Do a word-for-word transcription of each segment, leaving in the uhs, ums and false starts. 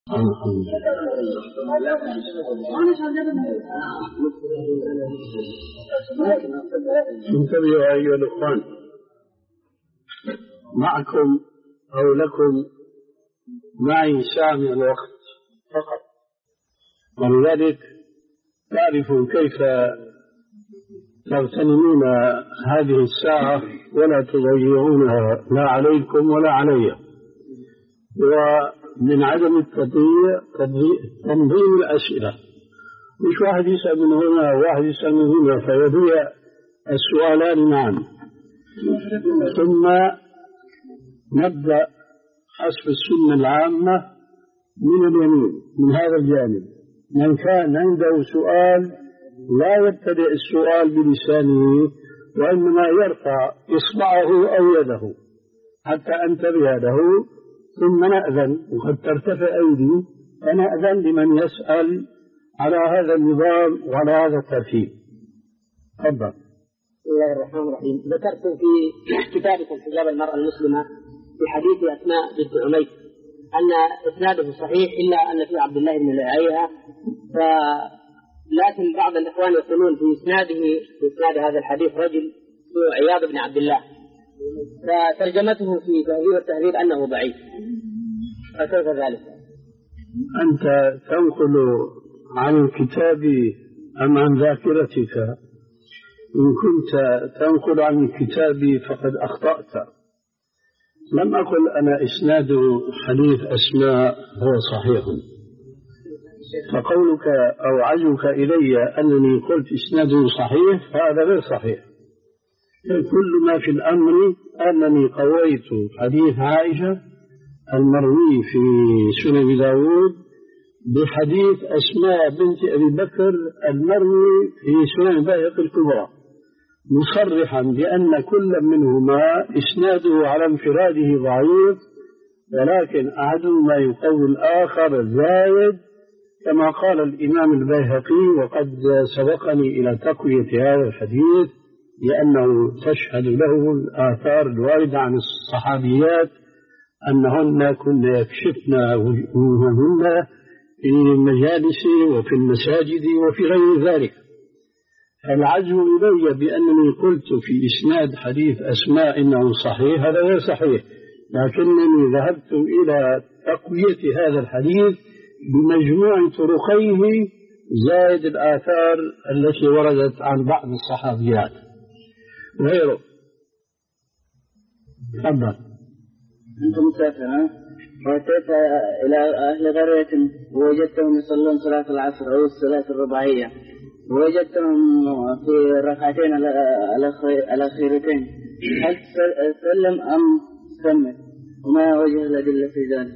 انتبهوا أيها الأخوان، معكم أو لكم معي ساعة من الوقت فقط، ولذلك تعرفوا كيف تغتنمون هذه الساعة ولا تضيعونها لا عليكم ولا علي. ومن عدم التضييع تنظيم الأسئلة، مش واحد يسأل من هنا وواحد يسأل من هنا فيضيع السؤالان معا. ثم نبدأ حسب السنة العامة من اليمين من هذا الجانب. من كان عنده سؤال لا يبتدئ السؤال بلسانه، وإنما يرفع إصبعه أو يده حتى أنتبه له، ثم نأذن، وقد ترتفع أيدي فنأذن لمن يسأل على هذا النظام وعلى هذا الترتيب. تفضل. بسم الله الرحمن الرحيم. ذكرتم في كتابكم حجاب المرأة المسلمة في حديث أسماء بنت عميس أن إسناده صحيح إلا أن في عبد الله بن لعيها، ف لكن بعض الإخوان يقولون في إسناده في إسناد هذا الحديث رجل عياض بن عبد الله، فترجمته في تهذيب التهذيب أنه ضعيف، فكيف ذلك؟ أنت تنقل عن الكتاب أم عن ذاكرتك؟ إن كنت تنقل عن الكتاب فقد أخطأت. لم أقل أنا إسناد حديث أسماء هو صحيح، فقولك أو عزوك إلي أنني قلت إسناده صحيح فهذا غير صحيح. كل ما في الأمر أنني قويت حديث عائشة المروي في سنن داود بحديث أسماء بنت أبي بكر المروي في سنن البيهقي الكبرى، مصرحا بأن كل منهما إسناده على انفراده ضعيف، ولكن أحدهما يقوي الآخر زايد، كما قال الإمام البيهقي. وقد سبقني إلى تقوية هذا الحديث لأنه تشهد له الآثار الواردة عن الصحابيات أنهن كن يكشفن وجوههن في المجالس وفي المساجد وفي غير ذلك. فالعزو إلي بأنني قلت في إسناد حديث أسماء إنه صحيح هذا غير صحيح، لكنني ذهبت إلى تقوية هذا الحديث بمجموع طرقيه زائد الآثار التي وردت عن بعض الصحابيات غيره. تفضل. أنت مسافر وأتيت إلى أهل قرية ووجدتهم يصلون صلاة العصر أو الصلاة الرباعية، ووجدتهم في الركعتين الأخيرتين، هل سلم أم سمت؟ وما وجه الأدلة في ذلك؟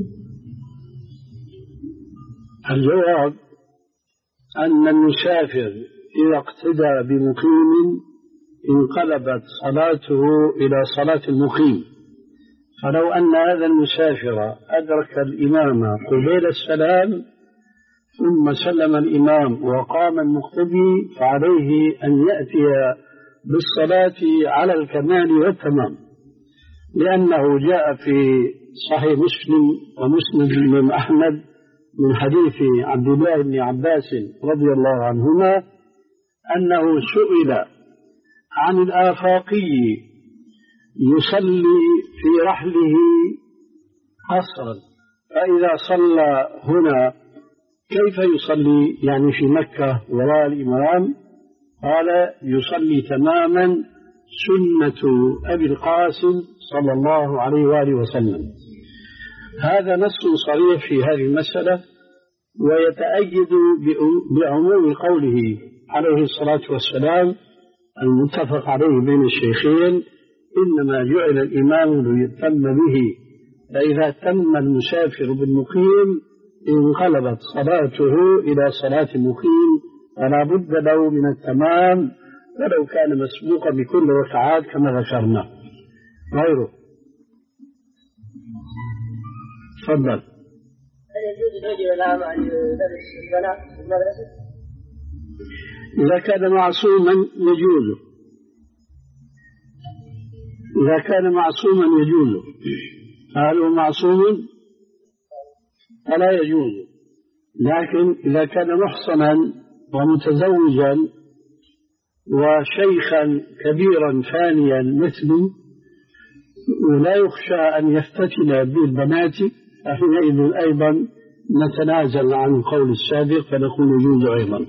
الجواب أن المسافر إذا اقتدى بمقيم انقلبت صلاته إلى صلاة المقيم. فلو أن هذا المسافر أدرك الإمام قبيل السلام ثم سلم الإمام وقام المقتدي فعليه أن يأتي بالصلاة على الكمال والتمام، لأنه جاء في صحيح مسلم ومسند الإمام أحمد من حديث عبد الله بن عباس رضي الله عنهما أنه سئل عن الآفاقي يصلي في رحله قصرا، فإذا صلى هنا كيف يصلي يعني في مكة وراء الإمام؟ قال يصلي تماما سنة أبي القاسم صلى الله عليه وآله وسلم. هذا نص صريح في هذه المسألة، ويتأيد بعموم قوله عليه الصلاة والسلام المتفق عليه بين الشيخين: إنما جعل الإمام ليتم به، فإذا تم المسافر بالمقيم انقلبت صلاته إلى صلاة المقيم، فلا بد له من التمام ولو كان مسبوقا بكل ركعات كما ذكرنا. غيره. تفضل. هل يجوز الرجل الأعمى أن يدرس البنات في المدرسة؟ إذا كان معصوما يجوز، إذا كان معصوما يجوز. هل هو معصوم؟ فلا يجوز. لكن إذا كان محصنا ومتزوجا وشيخا كبيرا فانيا مثله ولا يخشى أن يفتتن بالبنات فحينئذ أيضا نتنازل عن القول السابق فنقول يجوز أيضا.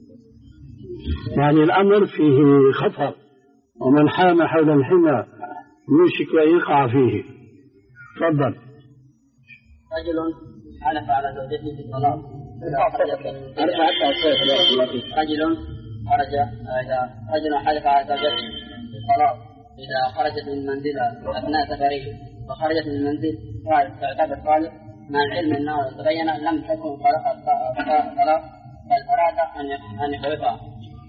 يعني الأمر فيه خطر، ومن حام حول الحمى يوشك أن يقع فيه. تفضل. رجل حلف على زوجته بالطلاق رجل خرج إذا رجل حلف على زوجته بالطلاق إذا خرجت من منزلها أثناء سفره وخرجت من المنزل تعتبر طالق مع العلم أنه تبين لم تكن طلاق بل أراد أن يخلفها.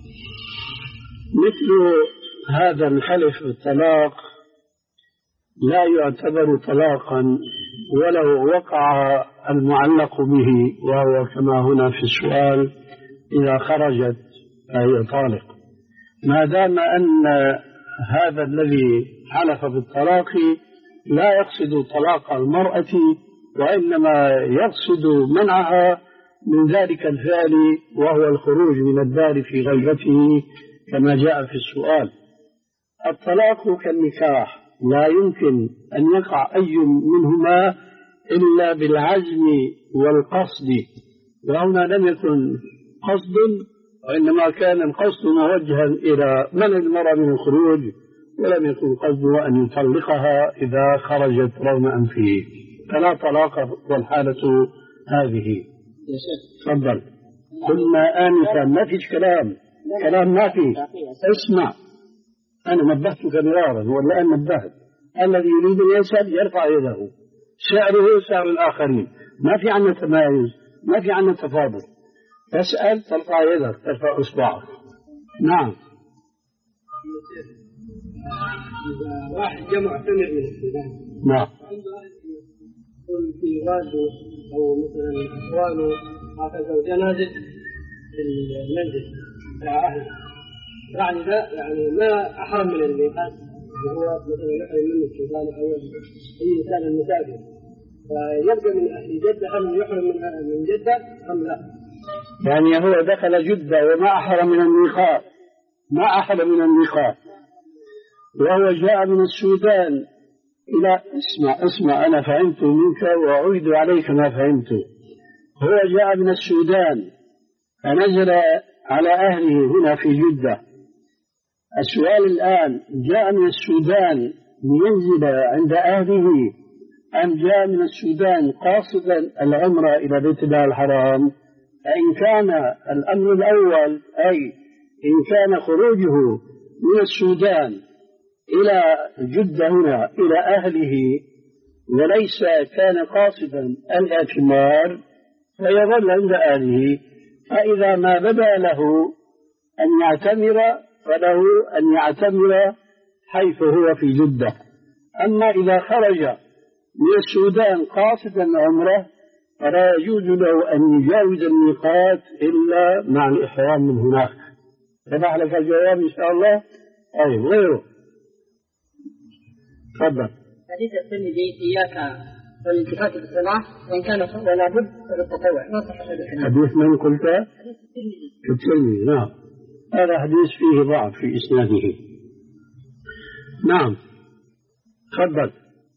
مثل هذا الحلف بالطلاق لا يعتبر طلاقا ولو وقع المعلق به، وهو كما هنا في السؤال إذا خرجت فهي طالق، ما دام أن هذا الذي حلف بالطلاق لا يقصد طلاق المرأة وإنما يقصد منعها من ذلك الفعل وهو الخروج من الدار في غيبته كما جاء في السؤال. الطلاق كالنكاح لا يمكن أن يقع أي منهما إلا بالعزم والقصد، وهنا لم يكن قصد وإنما كان القصد موجها إلى منع المرأة من الخروج، ولم يكن قصده أن يطلقها إذا خرجت رغم أنفه، فلا طلاق والحالة هذه. تفضل. قلنا آنفا ما فيش كلام كلام ما فيه. اسمع، أنا نبهتك مرارا والآن نبهت. الذي يريد أن يسأل يرفع يده، سعره سعر الآخرين، ما في عنا تمايز، ما في عنا تفاضل. تسأل ترفع يدك، ترفع إصبعك. نعم. واحد جمع سمع من السودان. نعم. يقول في والده أو مثلا إخوانه هكذا جنازة في المنزل مع أهله، يعني لا يعني ما أحرم من الميقات وهو مثلا يحرم منه السودان أو أي إنسان المسافر، فيبقى من أهل جدة هل يحرم من جدة أم لا؟ يعني هو دخل جدة وما أحرم من الميقات، ما أحرم من الميقات، وهو جاء من السودان إلى اسمع اسمع أنا فهمت منك وأعيد عليك ما فهمته. هو جاء من السودان فنزل على أهله هنا في جدة. السؤال الآن، جاء من السودان لينزل عند أهله أم جاء من السودان قاصدا العمرة إلى بيت الله الحرام؟ فإن كان الأمر الأول أي إن كان خروجه من السودان إلى جدة هنا إلى أهله وليس كان قاصدا الاعتمار فيظل عند أهله، فإذا ما بدا له أن يعتمر فله أن يعتمر حيث هو في جدة. أما إذا خرج من السودان قاصدا عمره فلا يجوز له أن يجاوز الميقات إلا مع الإحرام من هناك. فتح لك الجواب إن شاء الله. طيب غيره. تفضل. حديث الترمذي إياك والالتفات بالصلاة وإن كان ولا بد فللتطوع، ما صح الحديث؟ حديث من قلت؟ في الترمذي. نعم، هذا حديث فيه ضعف في إسناده. نعم تفضل.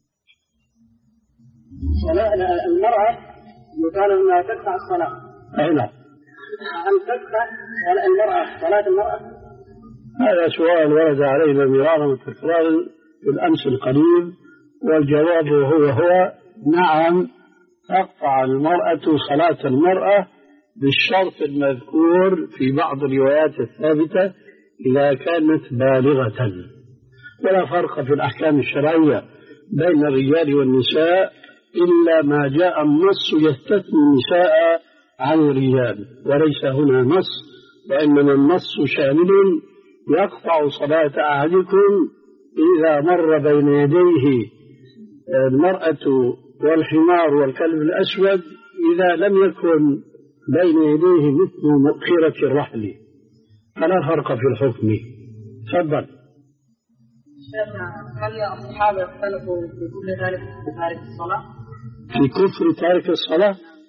المرأة يقال أنها تقطع الصلاة. أي نعم. هل تقطع المرأة صلاة المرأة؟ هذا سؤال ورد علينا مرارا وتكرارا في الأمس القريب، والجواب هو هو نعم، تقطع المرأة صلاة المرأة بالشرط المذكور في بعض الروايات الثابتة إذا كانت بالغة. ولا فرق في الأحكام الشرعية بين الرجال والنساء إلا ما جاء النص يستثني النساء عن الرجال، وليس هنا نص وإنما النص شامل يقطع صلاة أحدكم إذا مر بين يديه المرأة والحمار والكلب الأسود إذا لم يكن بين يديه مثل مؤخرة الرحل، فلا فرق في الحكم. تفضل. هل الصحابة اختلفوا في كل ذلك في تارك الصلاة؟ في كفر تارك الصلاة؟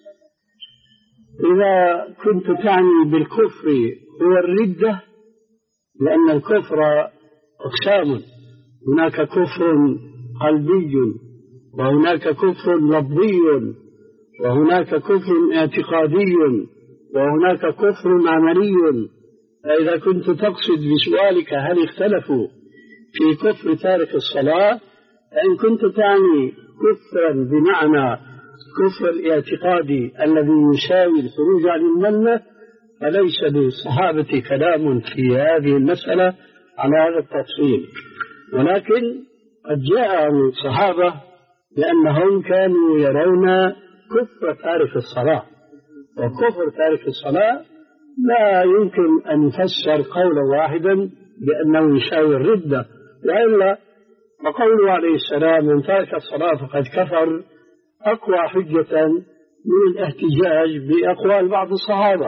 إذا كنت تعني بالكفر هو الردة، لأن الكفر أقسام، هناك كفر قلبي وهناك كفر لفظي وهناك كفر اعتقادي وهناك كفر عملي. فإذا كنت تقصد بسؤالك هل اختلفوا في كفر تارك الصلاة، فإن كنت تعني كفرا بمعنى كفر الاعتقادي الذي يساوي الخروج عن الملة، فليس للصحابة كلام في هذه المسألة على هذا التفصيل. ولكن قد جاء عن الصحابة لأنهم كانوا يرون كفر تارك الصلاة، وكفر تارك الصلاة لا يمكن أن يفسر قولا واحدا بأنه يساوي الردة، وإلا وقوله عليه السلام من ترك الصلاة فقد كفر أقوى حجة من الاحتجاج بأقوال بعض الصحابة.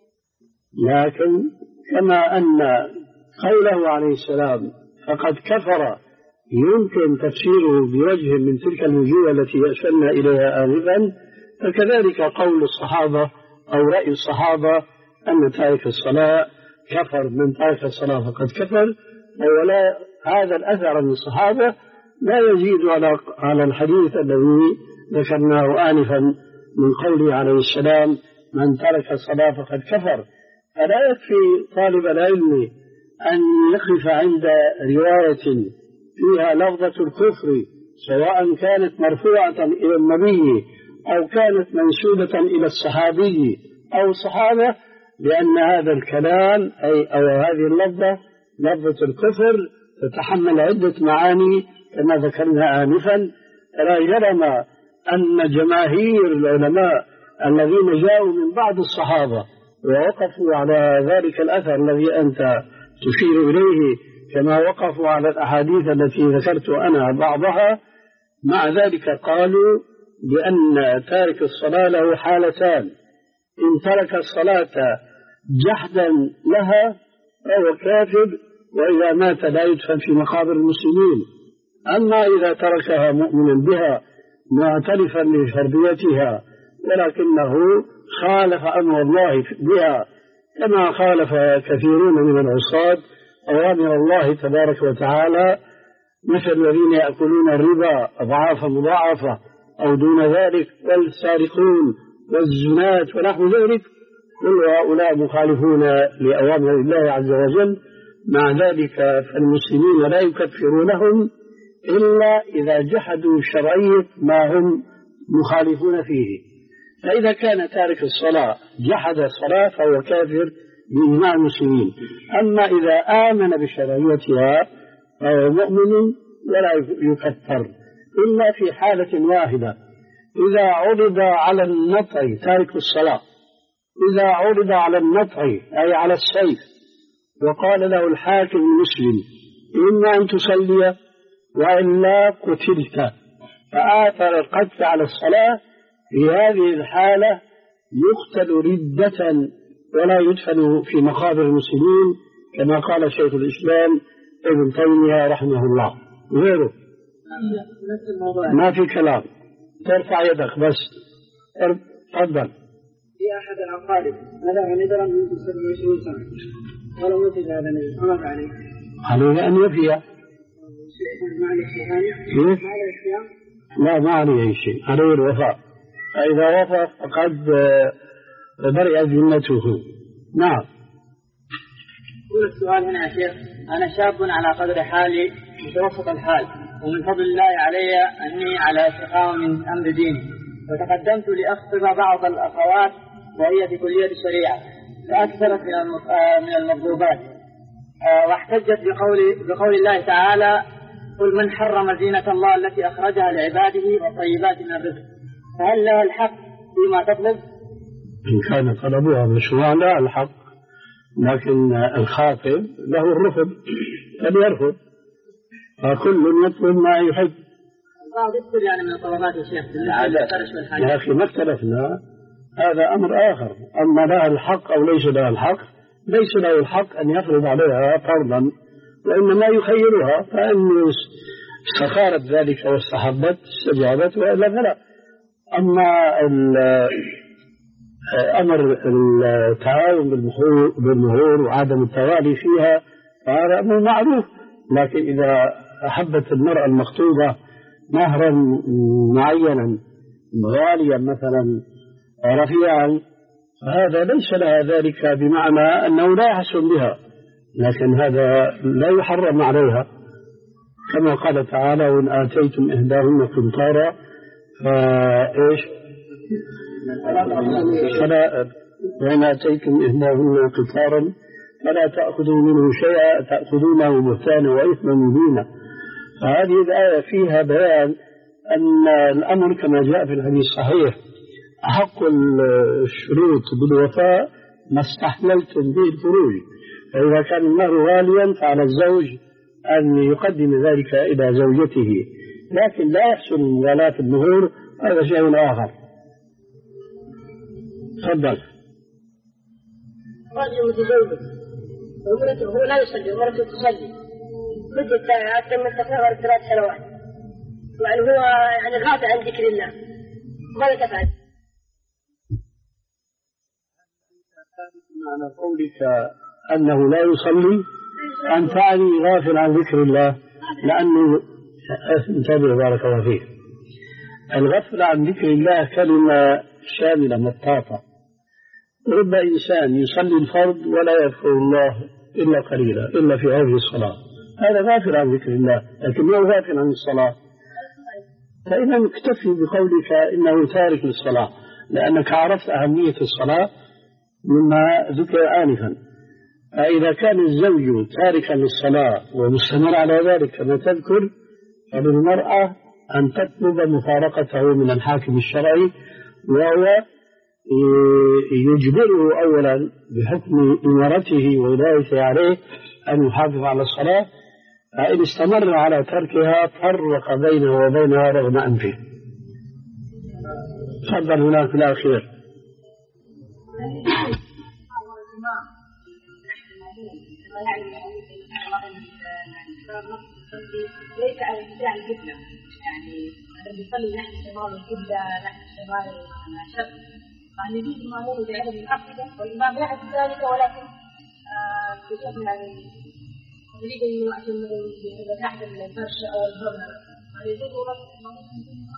لكن كما أن قوله عليه السلام فقد كفر يمكن تفسيره بوجه من تلك الوجوه التي أشرنا إليها آنفا، فكذلك قول الصحابة أو رأي الصحابة أن تارك الصلاة كفر، من تارك الصلاة فقد كفر. ولا هذا الأثر عن الصحابة لا يزيد على على الحديث الذي ذكرناه آنفا من قوله عليه السلام من ترك الصلاة فقد كفر. فلا يكفي طالب العلم أن يقف عند رواية فيها لفظة الكفر سواء كانت مرفوعة إلى النبي أو كانت منسوبة إلى الصحابي أو الصحابة، لأن هذا الكلام أي أو هذه اللفظة لفظة الكفر تتحمل عدة معاني كما ذكرنا آنفا. فلا جرم أن جماهير العلماء الذين جاءوا من بعض الصحابة ووقفوا على ذلك الأثر الذي أنت تشير إليه، كما وقفوا على الأحاديث التي ذكرت أنا بعضها، مع ذلك قالوا بأن تارك الصلاة له حالتان: إن ترك الصلاة جحدا لها فهو كافر، وإذا مات لا يدفن في مقابر المسلمين. أما إذا تركها مؤمنا بها معترفا بفرضيتها ولكنه خالف أمر الله بها، كما خالف كثيرون من العصاة أوامر الله تبارك وتعالى، مثل الذين يأكلون الربا أضعافا مضاعفة أو دون ذلك، والسارقون والزنات ونحو ذلك، كل هؤلاء مخالفون لأوامر الله عز وجل. مع ذلك فالمسلمين لا يكفرونهم إلا إذا جحدوا شرعية ما هم مخالفون فيه. فإذا كان تارك الصلاة جحد الصلاة فهو كافر بإجماع المسلمين. أما إذا آمن بشرعيتها فهو مؤمن ولا يكفر إلا في حالة واحدة: إذا عرض على النطع تارك الصلاة، إذا عرض على النطع أي على السيف وقال له الحاكم المسلم إما أن تصلي وإلا قتلت، فآثر القتل على الصلاة، في هذه الحالة يقتل ردة ولا يدفن في مقابر المسلمين، كما قال شيخ الإسلام ابن تيمية رحمه الله. غيره ما في كلام، ترفع يدك بس. تفضل. في أحد العقارب هذا نذرا من سبع وعشرين سنة ولو نفذ هذا النذر ماذا عليه؟ عليه أن يفي. كيف؟ لا، ما عليه أي شيء، عليه الوفاء، فإذا وفى فقد برئت ذمته. نعم. يقول السؤال هنا يا شيخ: أنا شاب على قدر حالي متوسط الحال، ومن فضل الله علي أني على استقامة من أمر ديني، وتقدمت لأخطب بعض الأخوات وهي في كلية الشريعة، فأكثرت من المطلوبات، واحتجت بقول, بقول الله تعالى: قل من حرم زينة الله التي أخرجها لعباده والطيبات من الرزق، فهل لها الحق فيما تطلب؟ إن كان طلبها مشروعا لا الحق، لكن الخاطب له الرفض فليرفض، فكل يطلب ما يحب. بعض يذكر يعني من الطلبات يا شيخ يا أخي ما اختلفنا، هذا أمر آخر. أما لها الحق أو ليس لها الحق، ليس له الحق أن يفرض عليها فرضا، وإنما يخيرها، فإن استخارت ذلك واستحبت استجابت وإلا فلا. أما أمر التعاون بالمهور وعدم التوالي فيها فهذا أمر معروف، لكن إذا أحبت المرأة المخطوبة مهرا معينا غاليا مثلا رفيعا فهذا ليس لها ذلك بمعنى أنه لا يحسن بها، لكن هذا لا يحرم عليها، كما قال تعالى وإن آتيتم إحداهن قنطارا فإيش فلا وإن آتيتم إحداهن قنطارا فلا تأخذوا منه شيئا تأخذونه بهتانا وإثما مبينا. فهذه الآية فيها بيان أن الأمر كما جاء في الحديث الصحيح أحق الشروط بالوفاء ما استحللتم به الفروج، فإذا كان المهر غاليا فعلى الزوج أن يقدم ذلك إلى زوجته، لكن لا يحصل مغالاة المهور، هذا شيء آخر. تفضل. رجل متزوج ومرته هو لا يصلي ومرته تصلي مدة أكثر من ثلاث سنوات، يعني هو يعني غافل عن ذكر الله، ماذا تفعل؟ معنى قولك أنه لا يصلي أن تعني غافل عن ذكر الله، لأنه انتبه بارك الله فيك، الغفل عن ذكر الله كلمة شاملة مطاطة. رب إنسان يصلي الفرض ولا يذكر الله إلا قليلا إلا في هذه الصلاة، هذا غافل عن ذكر الله لكنه غافل عن الصلاة، فإذا نكتفي بقولك إنه تارك للصلاة لأنك عرفت أهمية الصلاة مما ذكر آنفا. فإذا كان الزوج تاركا للصلاة ومستمر على ذلك كما تذكر فللمرأة أن تطلب مفارقته من الحاكم الشرعي، وهو يجبره أولا بحكم إمارته وولايته عليه أن يحافظ على الصلاة، فإن استمر على تركها فرق بينه وبينها رغم أنفه. تفضل هناك في الأخير. ليس على اتجاه القبلة، يعني أنا بيصلي نحو شمال القبلة نحو شمال الشرق، يعني يجوز المأموم إذا عدم العقيدة والإمام يعرف ذلك، ولكن بشكل يعني يريد إنه عشان إذا تحت الفرش أو البرد هذا يجوز رفض المأموم.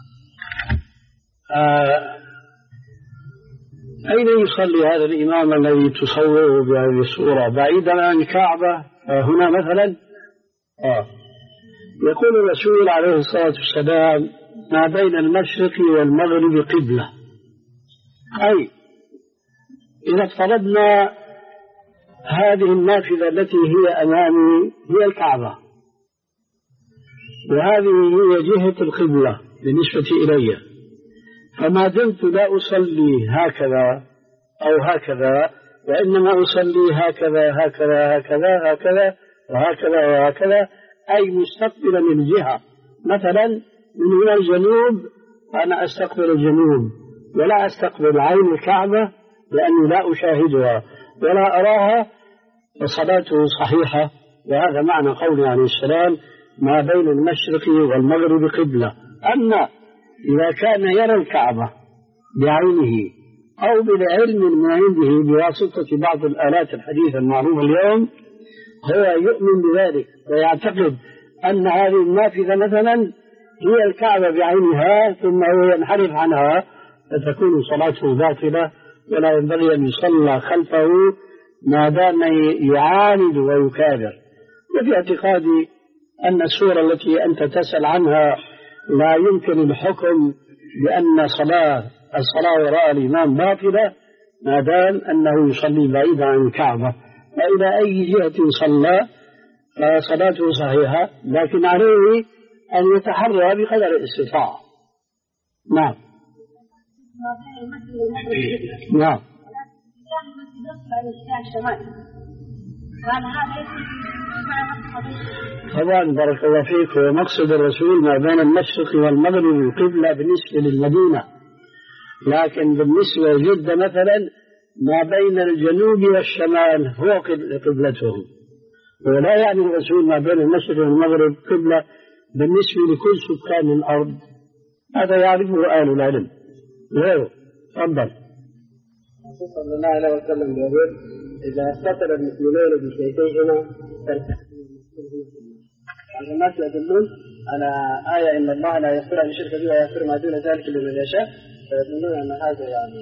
أين يصلي هذا الإمام الذي تصوره بهذه الصورة بعيدا عن الكعبة هنا مثلا؟ آه. يقول الرسول عليه الصلاة والسلام ما بين المشرق والمغرب قبلة، أي إذا افترضنا هذه النافذة التي هي أمامي هي الكعبة وهذه هي جهة القبلة بالنسبة إلي، فما دمت لا أصلي هكذا أو هكذا وإنما أصلي هكذا هكذا هكذا هكذا وهكذا وهكذا، أي مستقبلا الجهة، مثلا من هنا الجنوب أنا أستقبل الجنوب ولا أستقبل عين الكعبة لأني لا أشاهدها ولا أراها، فصلاته صحيحة. وهذا معنى قوله عليه السلام ما بين المشرق والمغرب قبلة. أما إذا كان يرى الكعبة بعينه أو بالعلم من عنده بواسطة بعض الآلات الحديثة المعروفة اليوم، هو يؤمن بذلك ويعتقد أن هذه النافذة مثلا هي الكعبة بعينها ثم هو ينحرف عنها، فتكون صلاته باطلة ولا ينبغي أن يصلى خلفه ما دام يعاند ويكابر. وفي اعتقادي أن السورة التي أنت تسأل عنها لا يمكن الحكم بأن صلاة الصلاة وراء الإمام باطلة ما دام أنه يصلي بعيدا عن الكعبة، فإلى أي جهة صلى فصلاته صحيحة، لكن عليه أن يتحرى بقدر الاستطاعة. نعم نعم طبعا بارك الله فيك. ومقصد الرسول ما بين المشرق والمغرب القبلة بالنسبة للمدينة، لكن بالنسبة لجدة مثلا ما بين الجنوب والشمال هو قبلتهم، ولا يعني الرسول ما بين المشرق والمغرب قبلة بالنسبة لكل سكان الأرض، هذا يعرفه أهل العلم. غيره تفضل. الرسول صلى الله عليه وسلم يقول إذا اقتتل المسلمين بسيفيهما فارتكبوا يعني الناس يدلون على آية إن الله لا يغفر أن يشرك به ويغفر ما دون ذلك لمن يشاء فيظنون أن هذا يعني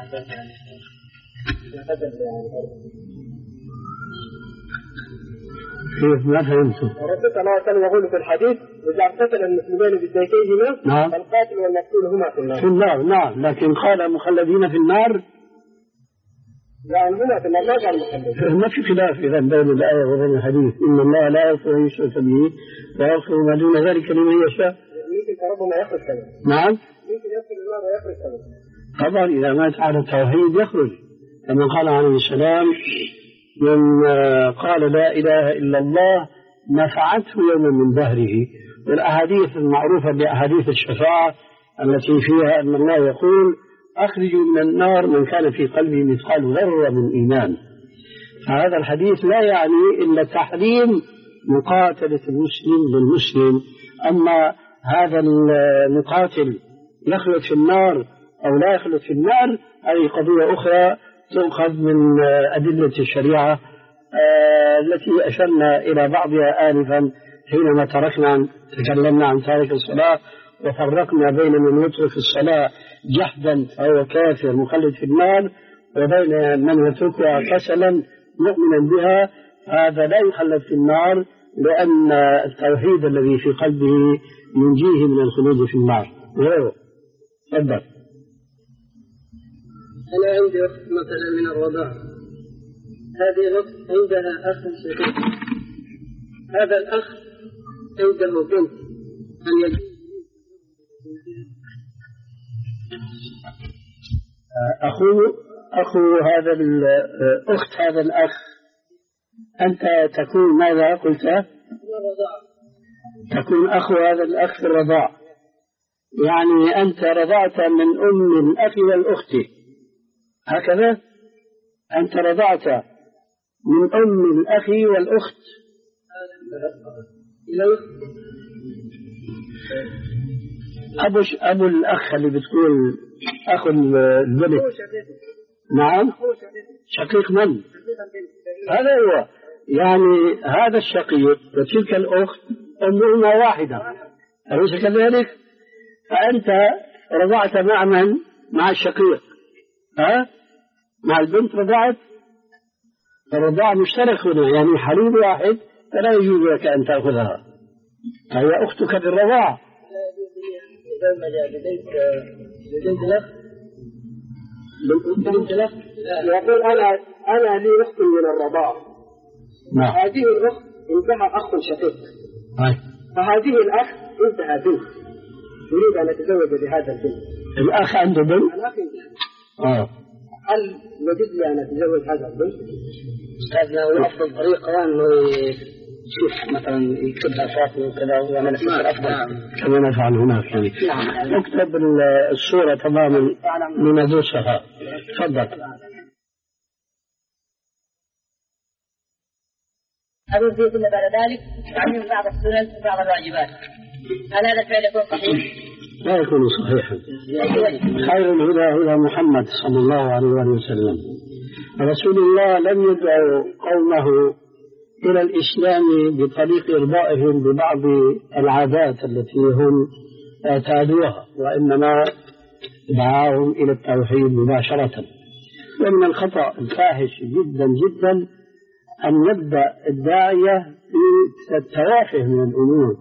كيف ما فهمت؟ الرسول صلى الله عليه وسلم يقول في الحديث إذا اقتتل المسلمين بسيفيهما نعم فالقاتل والمقتول هما في النار. في النار نعم، لكن قال مخلدين في النار يعني هما في النار ما قال مخلدين. ما في خلاف إذا بين الآية وبين الحديث إن الله لا يغفر أن يشرك به ويغفر ما دون ذلك لمن يشاء. ممكن ربما يخرج كذا. نعم ممكن يدخل النار ويخرج كذا. طبعا إذا مات على التوحيد يخرج، كما قال عليه السلام من قال لا إله إلا الله نفعته يوما من دهره. والأحاديث المعروفة بأحاديث الشفاعة التي فيها أن الله يقول أخرجوا من النار من كان في قلبه مثقال ذرة من إيمان. فهذا الحديث لا يعني إلا تحريم مقاتلة المسلم بالمسلم، أما هذا المقاتل يخلد في النار أو لا يخلد في النار هذه قضية أخرى تؤخذ من أدلة الشريعة التي أشرنا إلى بعضها آنفا حينما تركنا تكلمنا عن تارك الصلاة وفرقنا بين من يترك الصلاة جحدا فهو كافر مخلد في النار وبين من يتركها كسلا مؤمنا بها هذا لا يخلد في النار، لأن التوحيد الذي في قلبه ينجيه من الخلود في النار. تفضل. أنا عندي أخت مثلا من الرضاع، هذه الأخت عندها أخ شقيق، هذا الأخ عنده بنت أن يجوز أخو أخو هذا الأخت هذا الأخ أنت تكون ماذا قلت؟ تكون أخو هذا الأخ في الرضاع، يعني أنت رضعت من أم الأخ والأخت هكذا؟ أنت رضعت من أم الأخ والأخت أبو أبو الأخ اللي بتقول أخو البنت. نعم شقيق من؟ هذا هو، يعني هذا الشقيق وتلك الأخت أمهما واحدة أليس كذلك؟ فأنت رضعت مع من؟ مع الشقيق، ها؟ مع البنت رضعت، الرضاع مشترك هنا يعني حليب واحد فلا يجوز لك أن تأخذها، هي أختك بالرضاع. يقول أنا أنا لي أخت من الرضاع، هذه الأخت عندها أخ شقيق، فهذه الأخ عندها بنت يريد أن يتزوج بهذا البنت. الأخ عنده بنت؟ الأخ آه. هل يجوز لي أن أتزوج هذا البنت؟ أستاذنا وأفضل طريقة أنه يشوف مثلا يكتبها فاطمة وكذا ويعمل فكرة أفضل كما نفعل هناك يعني. نكتب الصورة تماما لندرسها. تفضل. أقول فيه ثم بعد ذلك تعميم بعض السنن وبعض الواجبات، هل هذا الفعل يكون صحيح؟ لا يكون صحيحا. خير الهدى هدى محمد صلى الله عليه وسلم. رسول الله لم يدعو قومه إلى الإسلام بطريق إرضائهم ببعض العادات التي هم اعتادوها، وإنما دعاهم إلى التوحيد مباشرة. ومن الخطأ الفاحش جدا جدا أن يبدأ الداعية في التوافه من الأمور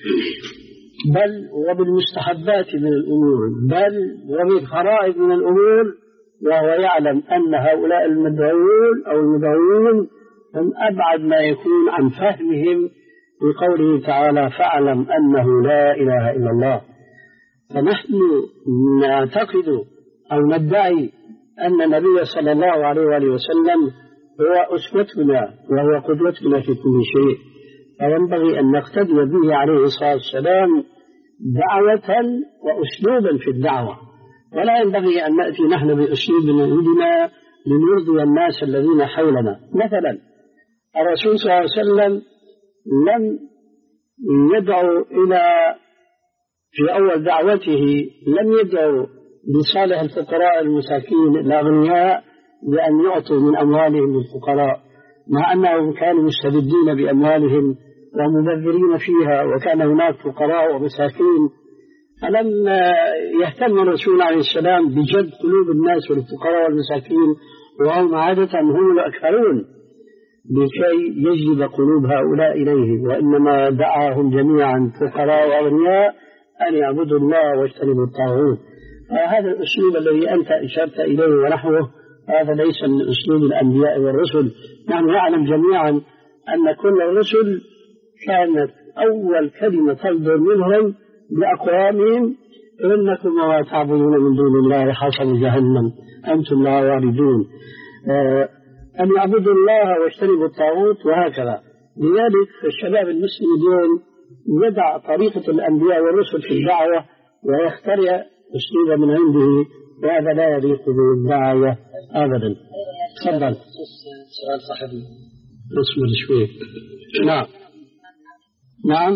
بل وبالمستحبات من الأمور بل وبالفرائض من الأمور، وهو يعلم أن هؤلاء المدعوون أو المدعوون هم أبعد ما يكون عن فهمهم بقوله تعالى فاعلم أنه لا إله إلا الله. فنحن نعتقد أو ندعي أن النبي صلى الله عليه وآله وسلم هو أسوتنا وهو قدوتنا في كل شيء، فينبغي أن نقتدي به عليه الصلاة والسلام دعوة وأسلوبا في الدعوة، ولا ينبغي أن نأتي نحن بأسلوب من عندنا لنرضي الناس الذين حولنا. مثلا الرسول صلى الله عليه وسلم لم يدعو إلى في أول دعوته لم يدعو لصالح الفقراء المساكين الأغنياء بأن يعطوا من أموالهم للفقراء، مع أنهم كانوا مستبدين بأموالهم ومبذرين فيها، وكان هناك فقراء ومساكين. فلم يهتم الرسول عليه السلام بجلب قلوب الناس والفقراء والمساكين، وهم عادة هم الأكثرون، لكي يجلب قلوب هؤلاء إليه، وإنما دعاهم جميعا فقراء وأغنياء أن يعبدوا الله واجتنبوا الطاغوت. فهذا الأسلوب الذي أنت أشرت إليه ونحوه هذا ليس من أسلوب الأنبياء والرسل. نحن نعلم جميعا أن كل الرسل كانت أول كلمة تصدر منهم لأقوامهم إنكم وما تعبدون من دون الله حصب جهنم أنتم لا واردون، آه أن يعبدوا الله واجتنبوا الطاغوت وهكذا. لذلك الشباب المسلم اليوم يدع طريقة الأنبياء والرسل في الدعوة ويخترع أسلوبا من عنده، وهذا لا يليق بالدعوة أبدا. تفضل. سؤال صاحبي. اصبر شوي. نعم. نعم.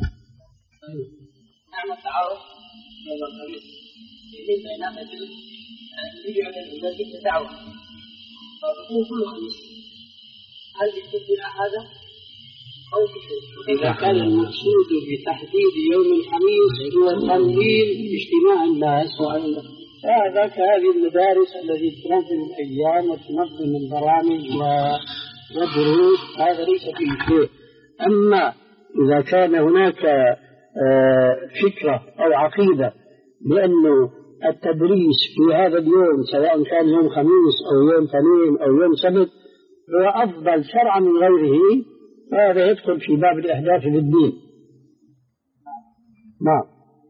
نعم التعارف يوم الخميس بالنسبة إلى رجل يجي على المسجد لدعوة فبيكون كل خميس، هل يستثنى هذا أو كيف؟ إذا كان المقصود بتحديد يوم الخميس هو تنظيم اجتماع الناس هذا كهذه المدارس التي تنظم الأيام وتنظم البرامج والدروس، هذا ليس فيه شيء. أما إذا كان هناك فكرة أو عقيدة بأنه التدريس في هذا اليوم سواء كان يوم خميس أو يوم اثنين أو يوم سبت هو أفضل شرعا من غيره، فهذا يدخل في باب الإحداث بالدين. نعم.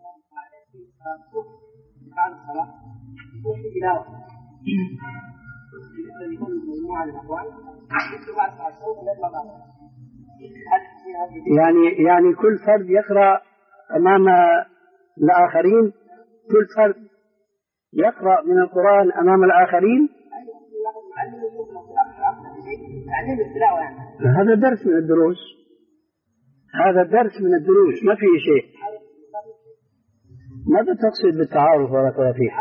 يعني يعني كل فرد يقرأ أمام الآخرين، كل فرد يقرأ من القرآن أمام الآخرين. هذا درس من الدروس، هذا درس من الدروس ما فيه شيء. ماذا تقصد بالتعارف بارك الله فيك؟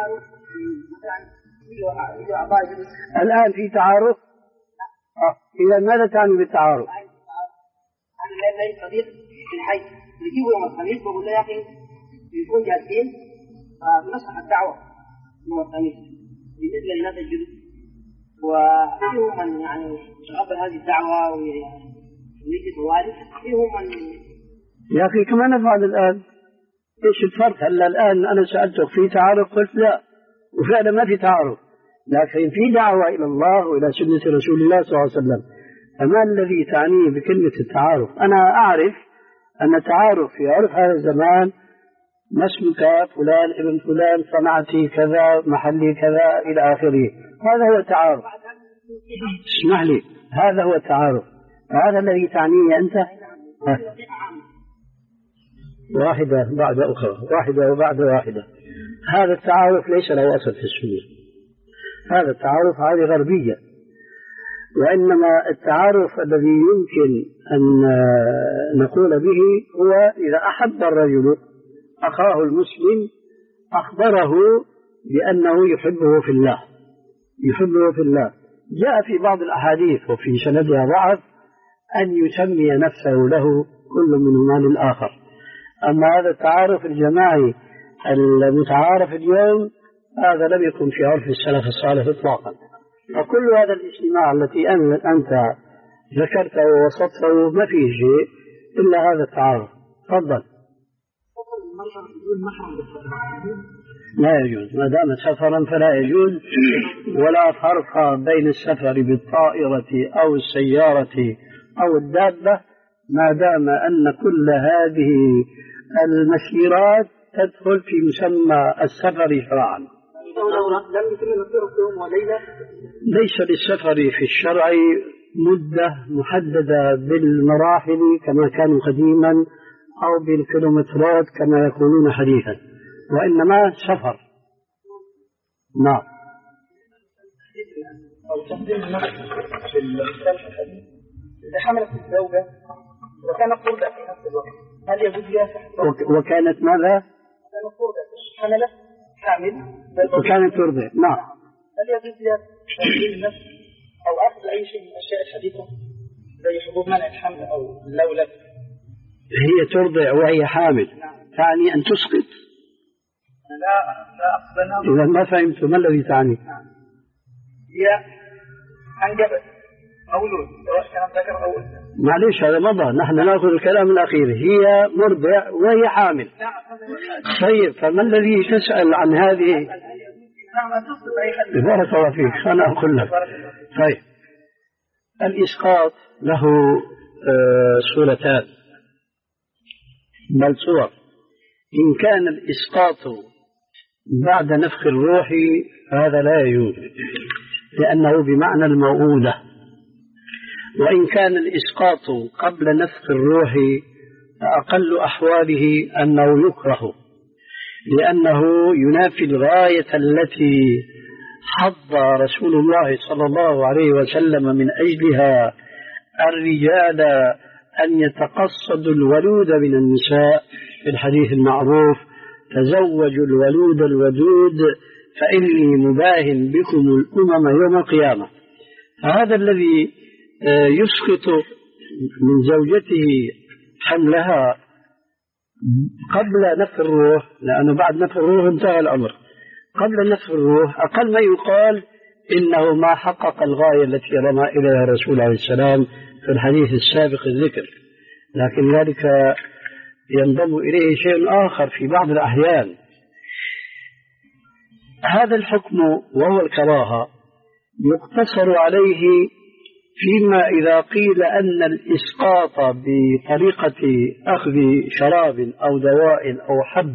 الآن في تعارف؟ آه. إذا ماذا تعني بالتعارف؟ أنا لي صديق في الحي نجيبه يوم الخميس بقول له يا أخي يكون جالسين فنشرح الدعوة يوم الخميس بالنسبة لناس الجدد، وفيهم من يعني يتقبل هذه الدعوة ويجي طوالي، فيهم من يا أخي كما نفعل الآن. إيش الفرق؟ هلا الآن أنا سألتك في تعارف قلت لا، وفعلا ما في تعارف، لكن في دعوة إلى الله وإلى سنة رسول الله صلى الله عليه وسلم. فما الذي تعنيه بكلمة التعارف؟ أنا أعرف أن التعارف في عرف هذا الزمان ما اسمك فلان ابن فلان صنعتي كذا محلي كذا إلى آخره، هذا هو التعارف. اسمح لي، هذا هو التعارف، هذا الذي تعنيه أنت. واحدة بعد أخرى، واحدة وبعد واحدة. هذا التعارف ليس له أصل في السنة، هذا التعارف عادة غربية، وإنما التعارف الذي يمكن أن نقول به هو إذا أحب الرجل أخاه المسلم أخبره بأنه يحبه في الله، يحبه في الله. جاء في بعض الأحاديث وفي سندها ضعف أن يسمي نفسه له كل منهما للآخر. أما هذا التعارف الجماعي المتعارف اليوم هذا لم يكن في عرف السلف الصالح إطلاقا. فكل هذا الاجتماع التي أنت ذكرته ووصفته ما فيه شيء إلا هذا التعارف. تفضل. لا يجوز ما دامت سفرا فلا يجوز، ولا فرق بين السفر بالطائرة أو السيارة أو الدابة ما دام أن كل هذه المسيرات تدخل في مسمى السفر شرعا. ليس للسفر في الشرع مدة محددة بالمراحل كما كانوا قديما أو بالكيلومترات كما يقولون حديثا، وإنما سفر. نعم. إذا حملت الزوجة وكانت ترضع في نفس الوقت هل يجوز لها؟ وكانت ماذا؟ كانت ترضع، حملت حامل وكانت ترضع. نعم. هل يجوز لها تنظيم النفس أو أخذ أي شيء من الأشياء الحديثة زي حبوب منع الحمل أو اللولب. هي ترضع وهي حامل. نعم. تعني أن تسقط. لا لا أقصد. إذا ما فهمت ما الذي تعني. نعم. هي أنجبت مولود سواء كان ذكر أو أنثى. معليش هذا مضى، نحن نأخذ الكلام الأخير. هي مرضع وهي حامل. طيب فما الذي تسأل عن هذه؟ بارك الله فيك. أنا أقول لك. طيب الإسقاط له آه صورتان بل صور. إن كان الإسقاط بعد نفخ الروح هذا لا يجوز لأنه بمعنى الموؤودة، وإن كان الإسقاط قبل نفخ الروح أقل أحواله أنه يكره لأنه ينافي الغاية التي حض رسول الله صلى الله عليه وسلم من أجلها الرجال أن يتقصدوا الولود من النساء في الحديث المعروف تزوجوا الولود الودود فإني مباهن بكم الأمم يوم القيامة. هذا الذي يسقط من زوجته حملها قبل نفخ الروح، لأنه بعد نفخ الروح انتهى الأمر، قبل نفخ الروح أقل ما يقال إنه ما حقق الغاية التي رمى إليها الرسول عليه السلام في الحديث السابق الذكر، لكن ذلك ينضم إليه شيء آخر في بعض الأحيان. هذا الحكم وهو الكراهة يقتصر عليه فيما إذا قيل أن الإسقاط بطريقة أخذ شراب أو دواء أو حب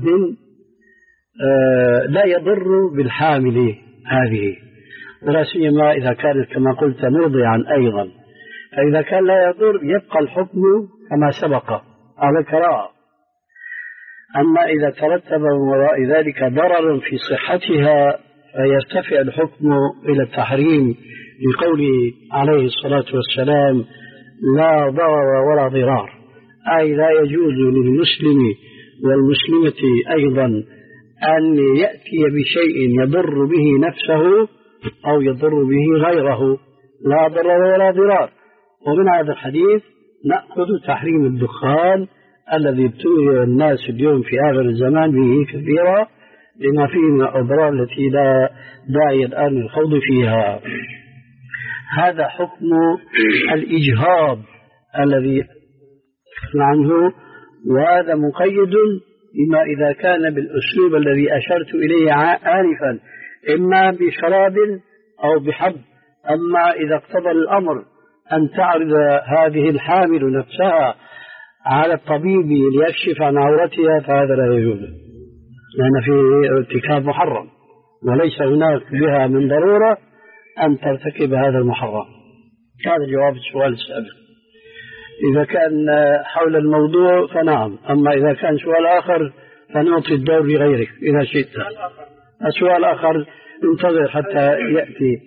لا يضر بالحامل هذه، ولا سيما إذا كانت كما قلت مرضعا أيضا، فإذا كان لا يضر يبقى الحكم كما سبق على الكراهة. أما إذا ترتب من وراء ذلك ضرر في صحتها فيرتفع الحكم إلى التحريم لقوله عليه الصلاة والسلام لا ضرر ولا ضرار، أي لا يجوز للمسلم والمسلمة أيضا أن يأتي بشيء يضر به نفسه أو يضر به غيره، لا ضرر ولا ضرار. ومن هذا الحديث نأخذ تحريم الدخان الذي ابتلي الناس اليوم في آخر الزمان به كثيرا لما فيه من الأضرار التي لا داعي الآن للخوض فيها. هذا حكم الإجهاض الذي عنه، وهذا مقيد بما إذا كان بالأسلوب الذي أشرت إليه آنفا إما بشراب أو بحب. أما إذا اقتضى الأمر أن تعرض هذه الحامل نفسها على الطبيب ليكشف عن عورتها فهذا لا يجوز، لأن فيه ارتكاب محرم وليس هناك بها من ضرورة أن ترتكب هذا المحرم. هذا جواب السؤال السابق. إذا كان حول الموضوع فنعم، أما إذا كان سؤال آخر فنعطي الدور لغيرك إذا شئت. السؤال آخر انتظر حتى يأتي.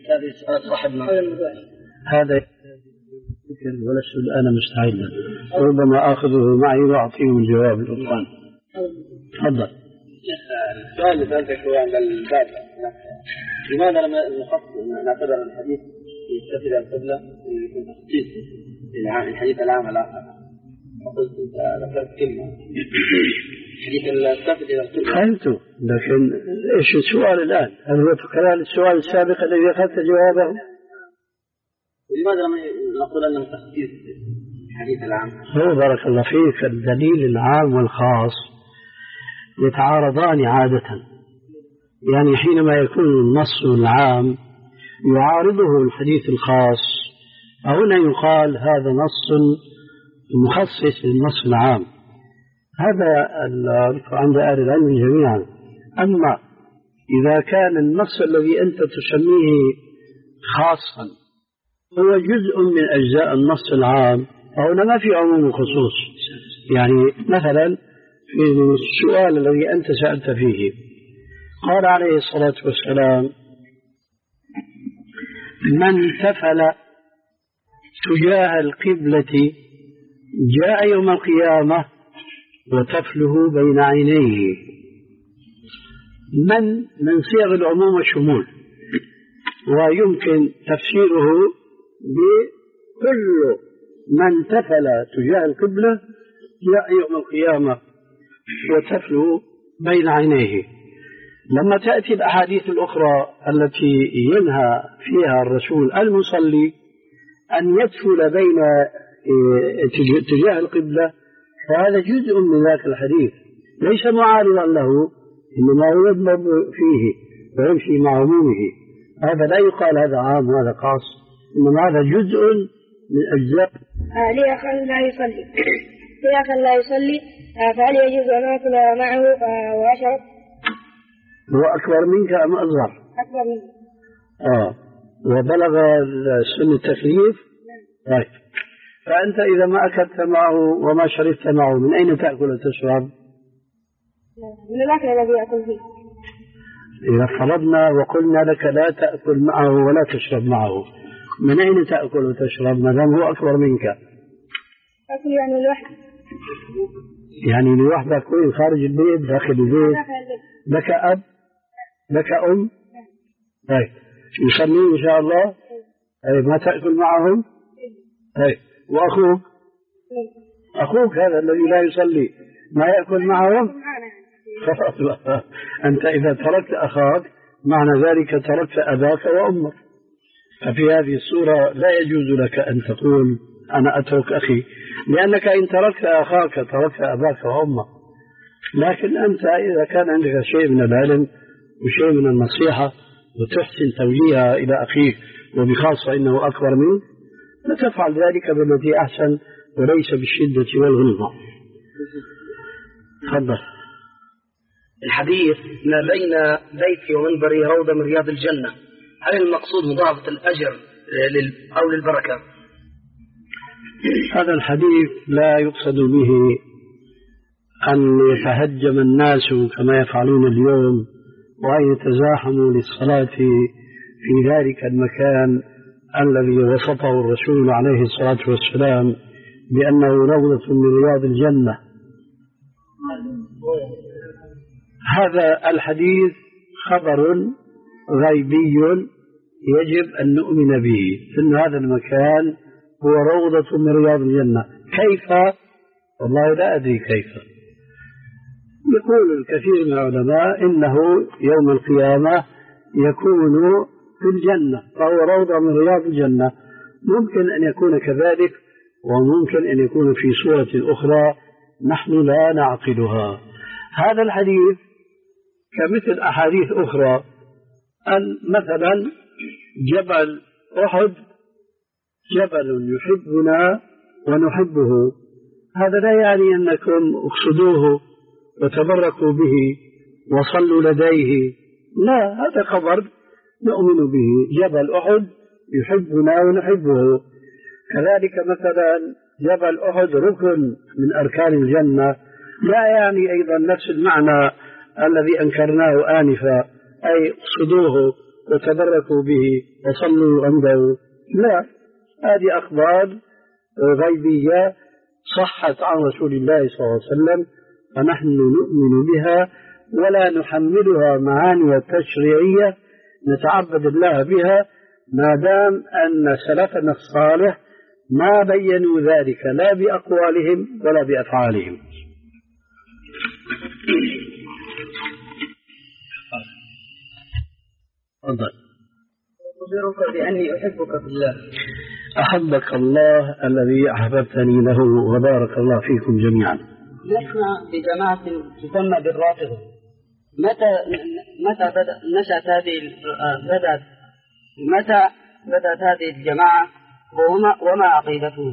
هذا ولست الآن مستعدا، ربما آخذه معي وأعطيه الجواب الأطفال. تفضل. السؤال اللي سألتك هو عند الباب، لماذا لم نخصص نعتبر الحديث يستفيد القبلة يكون تخصيص الحديث العام الآخر؟ وقلت أنت ذكرت كلمة حديث السافد إلى القبلة. فهمت، لكن إيش السؤال الآن؟ هل هو تكرار السؤال السابق الذي أخذت جوابه؟ ولماذا لم نقول أنه تخصيص الحديث العام؟ هو بارك الله فيك الدليل العام والخاص يتعارضان عادة، يعني حينما يكون النص العام يعارضه الحديث الخاص فهنا يقال هذا نص مخصص للنص العام. هذا عند أهل العلم جميعا. أما إذا كان النص الذي أنت تسميه خاصا هو جزء من أجزاء النص العام فهنا ما في عموم وخصوص. يعني مثلا في السؤال الذي أنت سألت فيه قال عليه الصلاة والسلام من تفل تجاه القبلة جاء يوم القيامة وتفله بين عينيه. من من صيغ العموم والشمول، ويمكن تفسيره بكل من تفل تجاه القبلة يأتي يوم القيامة وتفل بين عينيه. لما تأتي الأحاديث الأخرى التي ينهى فيها الرسول المصلي أن يتفل بين تجاه القبلة، فهذا جزء من ذاك الحديث ليس معارضا له، إنما هو يضرب فيه ويمشي مع عمومه. هذا لا يقال هذا عام وهذا خاص، إنما هذا جزء من أجزاء. آه لأخ لا يصلي لأخ لا يصلي آه فهل يجوز أن آكل معه آه وأشرب؟ هو أكبر منك أم أصغر؟ أكبر منك. آه وبلغ سن التكليف؟ طيب، فأنت إذا ما أكلت معه وما شربت معه من أين تأكل وتشرب؟ من الأكل الذي يأكل فيه. إذا فرضنا وقلنا لك لا تأكل معه ولا تشرب معه، من أين تأكل وتشرب ما دام هو أكبر منك؟ أكل يعني لوحدي. يعني لوحدك وين؟ خارج البيت داخل البيت؟ لك أب؟ لك أم؟ طيب يصلون إن شاء الله؟ طيب ما تأكل معهم؟ طيب وأخوك؟ أخوك هذا الذي لا يصلي ما يأكل معهم؟ خلاص أنت إذا تركت أخاك معنى ذلك تركت أباك وأمك، ففي هذه الصورة لا يجوز لك أن تقول أنا أترك أخي، لأنك إن تركت أخاك تركت أباك وأمك. لكن أنت إذا كان عندك شيء من العلم وشيء من النصيحة وتحسن توجيهها إلى أخيك وبخاصة إنه أكبر منك، فتفعل ذلك بالتي أحسن وليس بالشدة والغلظة. تفضل. الحديث ما بين بيتي ومنبري روضة من رياض الجنة، هل المقصود مضاعفة الأجر أو للبركة؟ هذا الحديث لا يقصد به أن يتهجم الناس كما يفعلون اليوم وأن يتزاحموا للصلاة في ذلك المكان الذي وصفه الرسول عليه الصلاة والسلام بأنه روضة من رياض الجنة. هذا الحديث خبر غيبي يجب أن نؤمن به، إن هذا المكان هو روضة من رياض الجنة. كيف؟ والله لا أدري كيف. يقول الكثير من العلماء إنه يوم القيامة يكون في الجنة فهو روضة من رياض الجنة. ممكن أن يكون كذلك وممكن أن يكون في صورة أخرى نحن لا نعقلها. هذا الحديث كمثل أحاديث أخرى أن مثلا جبل أحد جبل يحبنا ونحبه، هذا لا يعني أنكم اقصدوه وتبركوا به وصلوا لديه، لا، هذا خبر نؤمن به. جبل أحد يحبنا ونحبه. كذلك مثلا جبل أحد ركن من أركان الجنة، لا يعني أيضا نفس المعنى الذي أنكرناه آنفا، أي اقصدوه وتبركوا به وصلوا عنده، لا، هذه أخبار غيبية صحت عن رسول الله صلى الله عليه وسلم، فنحن نؤمن بها ولا نحملها معاني تشريعية نتعبد الله بها، ما دام أن سلفنا الصالح ما بينوا ذلك لا بأقوالهم ولا بأفعالهم. تفضل. أخبرك بأني أحبك في الله. أحبك الله الذي أحببتني له وبارك الله فيكم جميعا. نسمع بجماعة تسمى بالرافضة، متى متى بدأ نشأت هذه بدأت متى بدأت هذه الجماعة وما وما عقيدتهم؟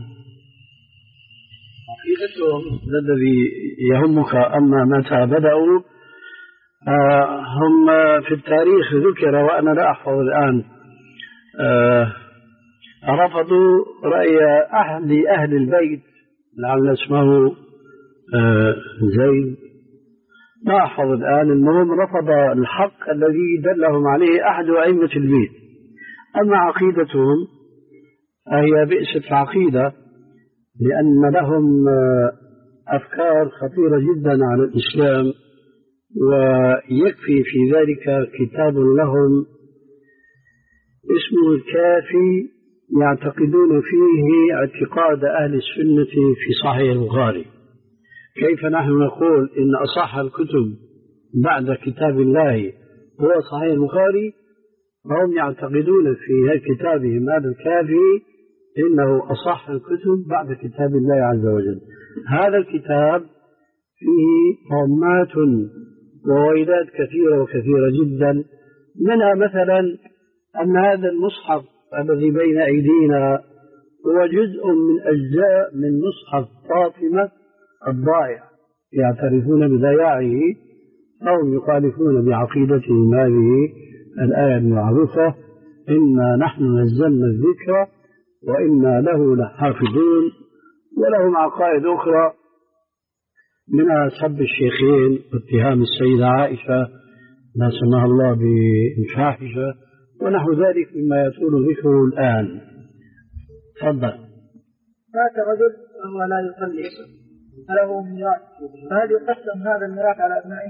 عقيدتهم الذي يهمك، أما متى بدأوا آه هم في التاريخ ذكر وأنا لا أحفظ الآن. آه رفضوا رأي أهل أهل البيت لعل اسمه آه زيد، ما أحفظ الآن، المهم رفض الحق الذي دلهم عليه أحد أئمة البيت. أما عقيدتهم هي بئست العقيدة، لأن لهم أفكار خطيرة جدا على الإسلام، ويكفي في ذلك كتاب لهم اسمه الكافي، يعتقدون فيه اعتقاد أهل السنة في صحيح البخاري. كيف نحن نقول إن أصح الكتب بعد كتاب الله هو صحيح البخاري، فهم يعتقدون في كتابهم هذا الكافي إنه أصح الكتب بعد كتاب الله عز وجل. هذا الكتاب فيه طامات وويلات كثيرة وكثيرة جدا، منها مثلا أن هذا المصحف الذي بين أيدينا هو جزء من أجزاء من مصحف فاطمة الضائع، يعترفون بضياعه أو يخالفون بعقيدتهم هذه الآية المعروفة: إنا نحن نزلنا الذكر وإنا له لحافظون. ولهم عقائد أخرى منها سب الشيخين واتهام السيدة عائشة لا سمح الله بالفاحشة ونحو ذلك مما يطول ذكره الآن. تفضل. مات رجل وهو لا يصلي فله ميراث، فهل يقسم هذا الميراث على أبنائه؟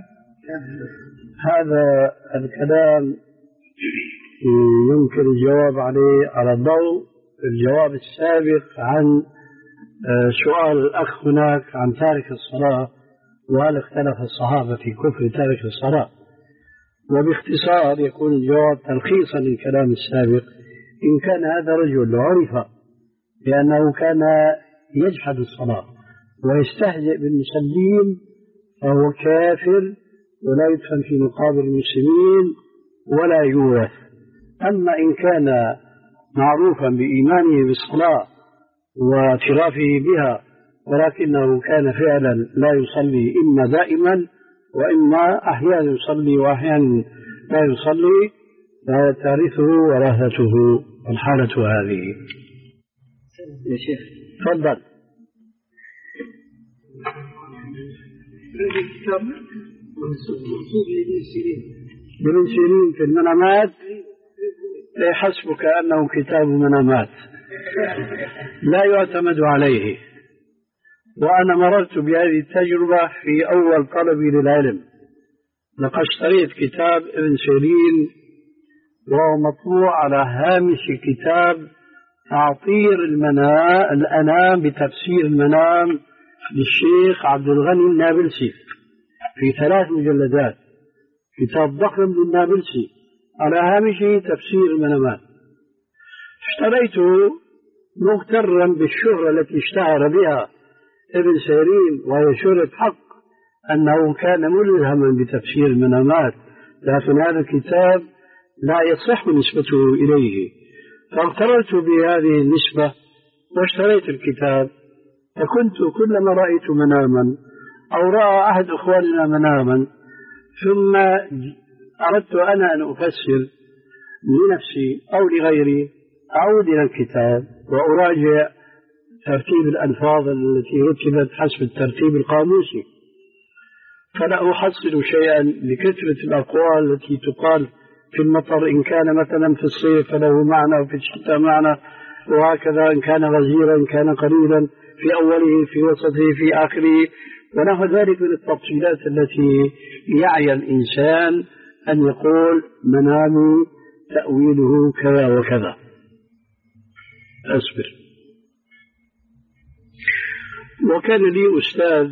هذا الكلام يمكن الجواب عليه على ضوء الجواب السابق عن سؤال الأخ هناك عن تارك الصلاة، وهل اختلف الصحابة في كفر تارك الصلاة. وباختصار يكون الجواب تلخيصا للكلام السابق: إن كان هذا رجل عرف لأنه كان يجحد الصلاة ويستهزئ بالمصلين فهو كافر ولا يدفن في مقابر المسلمين ولا يورث. أما إن كان معروفا بإيمانه بالصلاة واعترافه بها ولكنه كان فعلا لا يصلي، إما دائما وإما أحيانا يصلي وأحيانا لا يصلي، فتارثه ورثته الحالة هذه. يا شيخ تفضل. ابن سيرين في المنامات حسبك أنه كتاب منامات لا يعتمد عليه. وأنا مررت بهذه التجربة في أول طلبي للعلم. لقد اشتريت كتاب ابن سيرين وهو مطبوع على هامش كتاب تعطير الأنام بتفسير المنام للشيخ عبد الغني النابلسي في ثلاث مجلدات، كتاب ضخم للنابلسي على هامشه تفسير المنامات. اشتريته مغترا بالشهرة التي اشتهر بها ابن سيرين، وهي شهرة حق أنه كان ملهما بتفسير المنامات، لكن هذا الكتاب لا يصح نسبته إليه، فاغتررت بهذه النسبة واشتريت الكتاب. فكنت كلما رأيت مناما أو رأى أحد أخواننا مناما ثم أردت أنا أن أفسر لنفسي أو لغيري أعود إلى الكتاب وأراجع ترتيب الألفاظ التي رتبت حسب الترتيب القاموسي، فلا أحصل شيئا لكثرة الأقوال التي تقال في المطر، إن كان مثلا في الصيف فله معنى وفي الشتاء معنى، وهكذا إن كان غزيرا إن كان قليلا، في أوله في وسطه في آخره، ونحو ذلك من التفصيلات التي يعي الإنسان أن يقول منامي تأويله كذا وكذا. أصبر. وكان لي أستاذ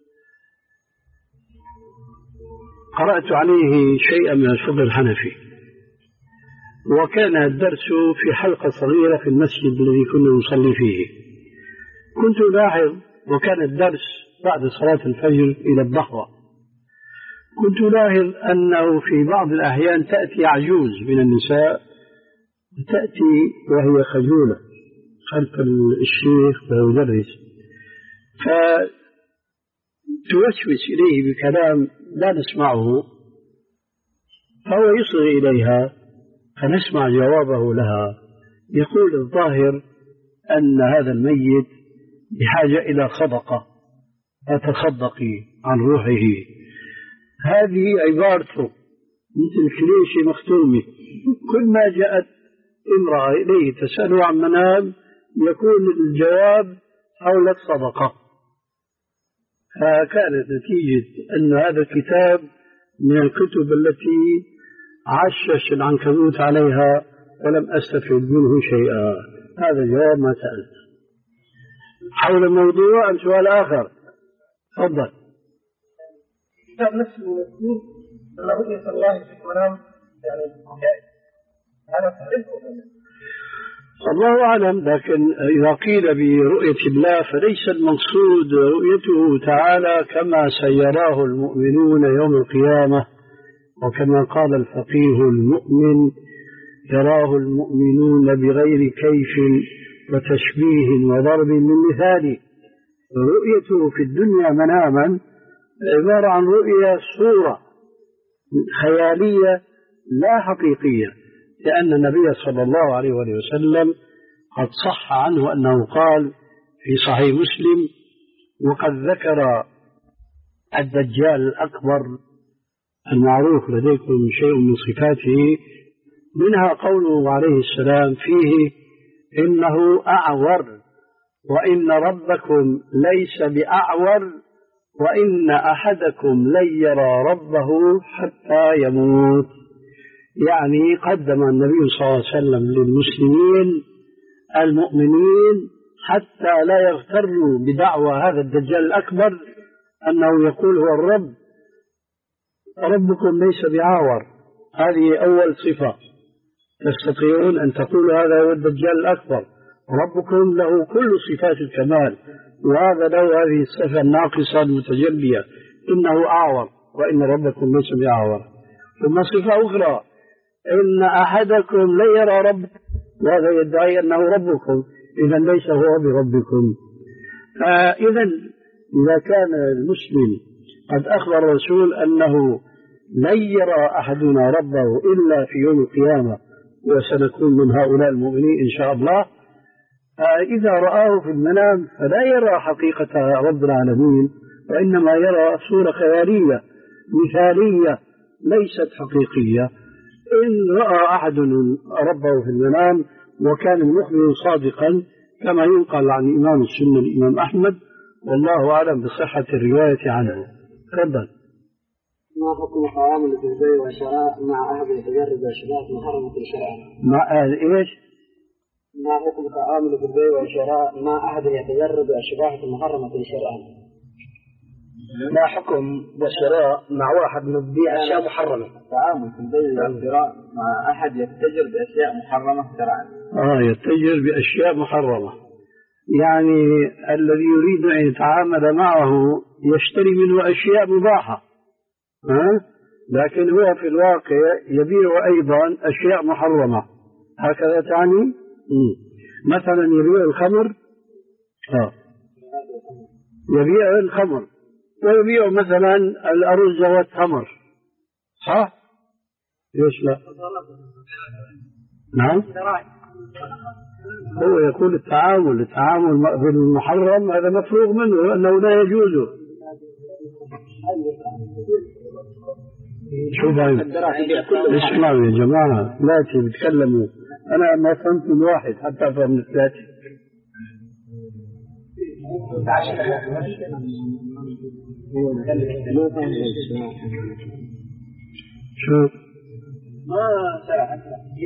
قرأت عليه شيئا من الفقه الحنفي، وكان الدرس في حلقة صغيرة في المسجد الذي كنا نصلي فيه. كنت ألاحظ، وكان الدرس بعد صلاة الفجر إلى الضحوة، كنت ألاحظ أنه في بعض الأحيان تأتي عجوز من النساء، تأتي وهي خجولة خلف الشيخ ويدرس، فتوسوس إليه بكلام لا نسمعه، فهو يصغي إليها فنسمع جوابه لها. يقول الظاهر أن هذا الميت بحاجة إلى صدقة فتصدقي عن روحه. هذه عبارته مثل كليشة مختومة، كل ما جاءت امرأة إليه تسأله عن منام يكون الجواب حول الصدقة. فكانت نتيجة أن هذا الكتاب من الكتب التي عشش العنكبوت عليها ولم أستفد منه شيئا. هذا جواب ما سألت. حول الموضوع سؤال آخر، تفضل. كتاب نفس المسلمين أن رؤية الله في المنام يعني أنا فهمت. الله أعلم، لكن إذا قيل برؤية الله فليس المقصود رؤيته تعالى كما سيراه المؤمنون يوم القيامة، وكما قال الفقيه المؤمن يراه المؤمنون بغير كيف وتشبيه وضرب من مثال. رؤيته في الدنيا مناما عبارة عن رؤية صورة خيالية لا حقيقية، لأن النبي صلى الله عليه وسلم قد صح عنه أنه قال في صحيح مسلم: وقد ذكر الدجال الأكبر المعروف لديكم شيء من صفاته، منها قوله عليه السلام فيه: إنه أعور وإن ربكم ليس بأعور وإن أحدكم لن يرى ربه حتى يموت. يعني قدم النبي صلى الله عليه وسلم للمسلمين المؤمنين حتى لا يغتروا بدعوى هذا الدجال الأكبر أنه يقول هو الرب، ربكم ليس بعاور. هذه أول صفة تستطيعون أن تقولوا هذا هو الدجال الأكبر، ربكم له كل صفات الكمال، وهذا له هذه الصفة الناقصة المتجلية: إنه أعور وإن ربكم ليس بعاور. ثم صفة أخرى: إن أحدكم لا يرى ربكم، وهذا يدعي أنه ربكم، إذا ليس هو بربكم. فإذا إذا كان المسلم قد أخبر الرسول أنه لن يرى أحدنا ربه إلا في يوم القيامة، وسنكون من هؤلاء المؤمنين إن شاء الله، فإذا رآه في المنام فلا يرى حقيقة رب العالمين، وإنما يرى صورة خيالية مثالية ليست حقيقية. إن رأى أحد ربه في المنام وكان المخبر صادقا كما ينقل عن إمام السنة الإمام أحمد، والله أعلم بصحة الرواية عنه. تفضل. ما حكم التعامل في البيع والشراء مع أحد يتجرد أشياء محرمة شرعا؟ مع إيش؟ ما حكم التعامل في البيع والشراء مع أحد يتجرد أشياء محرمة شرعا؟ ما حكم الشراء مع واحد يبيع أشياء محرمة؟ التعامل في البيع والشراء مع أحد يتجر بأشياء محرمة شرعا. آه يتجر بأشياء محرمة، يعني الذي يريد أن يتعامل معه يشتري منه أشياء مباحة، ها؟ لكن هو في الواقع يبيع أيضا أشياء محرمة، هكذا تعني؟ مثلا يبيع الخمر، آه. يبيع الخمر ويبيع مثلا الأرز والتمر، صح؟ ليش لا؟ نعم؟ هو يقول التعامل التعامل بالمحرم هذا مفروغ منه أنه لا يجوز. شو باين؟ اسمعوا يا جماعة، لا تتكلموا، أنا ما فهمت من واحد حتى فهم الثلاثة. شو؟ ما سرعت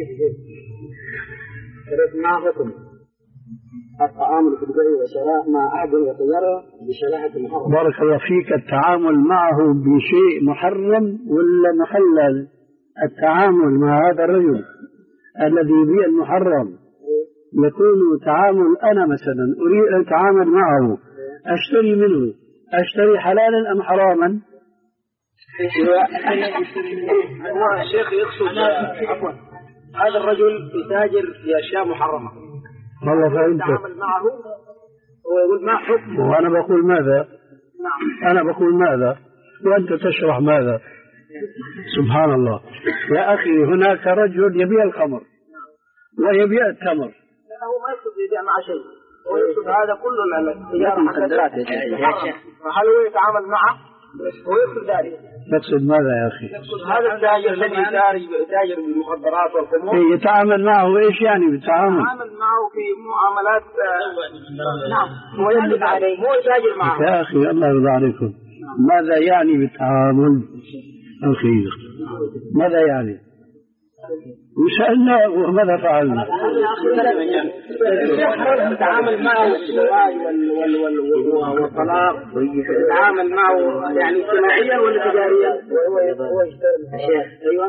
ما حكم التعامل في البيع والشراء مع أحد يتجرى بشريعة محرم؟ بارك الله فيك. التعامل معه بشيء محرم ولا محلل؟ التعامل مع هذا الرجل الذي يبيع المحرم يكون تعامل، أنا مثلا أريد أن أتعامل معه، أشتري منه، أشتري حلالا أم حراما؟ هو الشيخ يقصد عفوا هذا الرجل يتاجر بأشياء محرمة، والله فهمت. يتعامل معه ويقول ما حكم، وأنا بقول ماذا؟ نعم. أنا بقول ماذا وأنت تشرح ماذا؟ سبحان الله يا أخي. هناك رجل يبيع الخمر ويبيع التمر، هو ما يقصد يبيع مع شيء، هو يقصد هذا كله المخدرات. فهل هو يتعامل معه؟ هو يقصد ذلك. تقصد ماذا يا أخي؟ هذا التاجر الذي يتاجر بالمخدرات والخمور يتعامل معه إيش يعني بالتعامل؟ يتعامل معه في معاملات. نعم هو يملك عليه، هو يتاجر معه. يا أخي الله يرضى عليكم، ماذا يعني بالتعامل؟ أخي ماذا يعني؟ وسألنا وماذا فعلنا؟ نتعامل معه الزواج والطلاق، نتعامل معه يعني اجتماعيا ولا تجاريا؟ هو الشيخ ايوه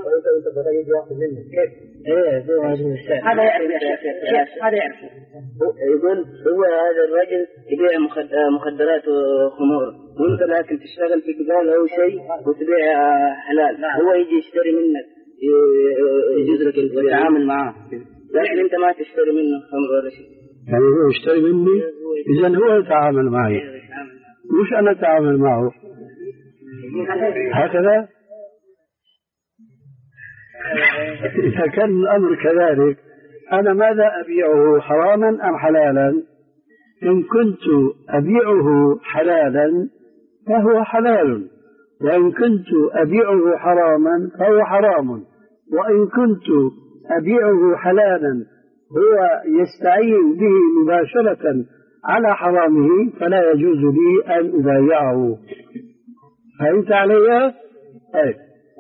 كيف؟ هذا يعرف يا شيخ، هذا يعرف. يقول هو هذا الرجل يبيع مخدرات وخمور، وانت لكن تشتغل في دكان او شيء وتبيع حلال، هو يجي يشتري منك يجوز لك انت تتعامل معاه، لكن انت ما تشتري منه خمر ولا شيء. يعني هو يشتري مني، اذا هو يتعامل معي مش انا اتعامل معه، هكذا. اذا كان الامر كذلك انا ماذا ابيعه، حراما ام حلالا؟ ان كنت ابيعه حلالا فهو حلال، وان كنت ابيعه حراما فهو حرام، وإن كنت أبيعه حلالا هو يستعين به مباشرة على حرامه فلا يجوز لي أن أبايعه. فهمت علي؟ طيب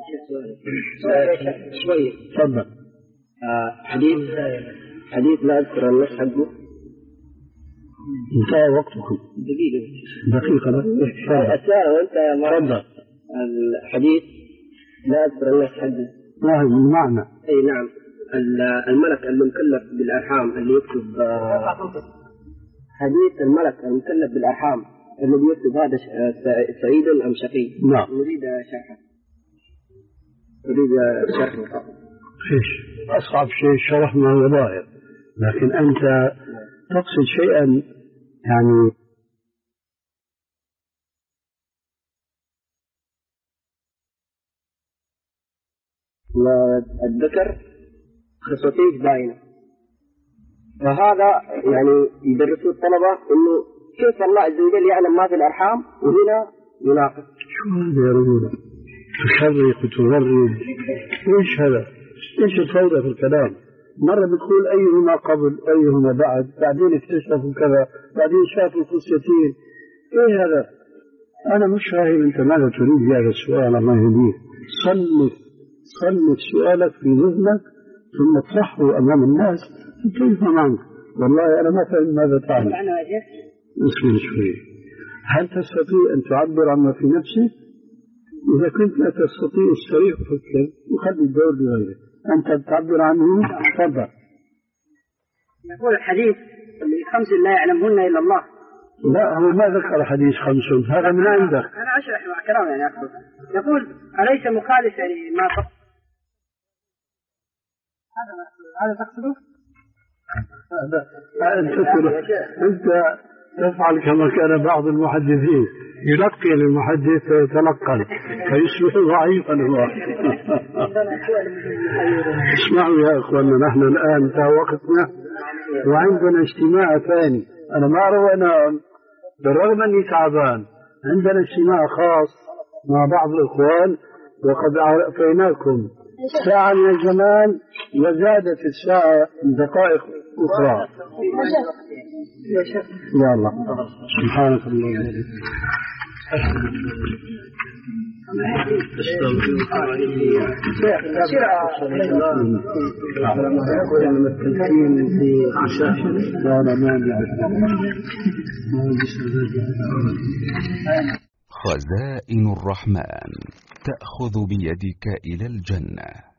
شوية تفضل. آه حديث حديث لا أذكر النص حقه. انتهى وقتكم. دقيقة دقيقة بس. وأنت تفضل. الحديث لا أذكر النص حقه. ما هو من معنى؟ أي نعم. الملك المكلف بالأرحام اللي يكتب حديث الملك المكلف بالأرحام الذي يكتب هذا سعيد أم شقي؟ نعم. نريد شرحه. نريد شرحه. فيش أصعب شيء شرح ما هو ظاهر، لكن أنت تقصد شيئا يعني والذكر خصوصية باينة، فهذا يعني يدرسوا الطلبة إنه كيف الله عز وجل يعلم ما في الأرحام وهنا يناقض. شو هذا يا رجل؟ تشرق وتغرب، إيش هذا؟ إيش الفوضى في الكلام؟ مرة بتقول أيهما قبل أيهما بعد، بعدين اكتشفوا كذا، بعدين شافوا قصتين، إيه هذا؟ أنا مش فاهم أنت ماذا تريد بهذا السؤال. الله يهديك، صنف صنف سؤالك في ذهنك ثم اطرحه أمام الناس كيف عنك. والله أنا ما فهم ماذا تعني. اسمي شوي، هل تستطيع أن تعبر عما في نفسك؟ إذا كنت لا تستطيع استريح فكر وخلي الدور لغيرك. أنت تعبر عنه. تفضل. يقول الحديث خمس لا يعلمهن إلا الله. لا، هو ما ذكر حديث خمس، هذا من عندك. أنا أشرح مع كلام يعني أقول. يقول أليس مخالفا لما تقصد؟ هذا هذا تقصده؟ أنت تفعل كما كان بعض المحدثين يلقي للمحدث فيتلقن فيصبح ضعيفا هو. اسمعوا يا اخواننا، نحن الان انتهى وقتنا وعندنا اجتماع ثاني. انا ما اروى انام بالرغم اني تعبان، عندنا اجتماع خاص مع بعض الاخوان وقد اعطيناكم ساعة من الزمان وزادت الساعة دقائق أخرى. يا الله سبحانك اللهم وبحمدك. خزائن الرحمن تأخذ بيدك إلى الجنة.